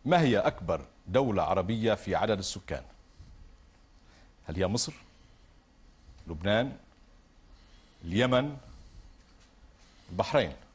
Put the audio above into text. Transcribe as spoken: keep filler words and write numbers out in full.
ما هي أكبر دولة عربية في عدد السكان؟ هل هي مصر، لبنان، اليمن، البحرين؟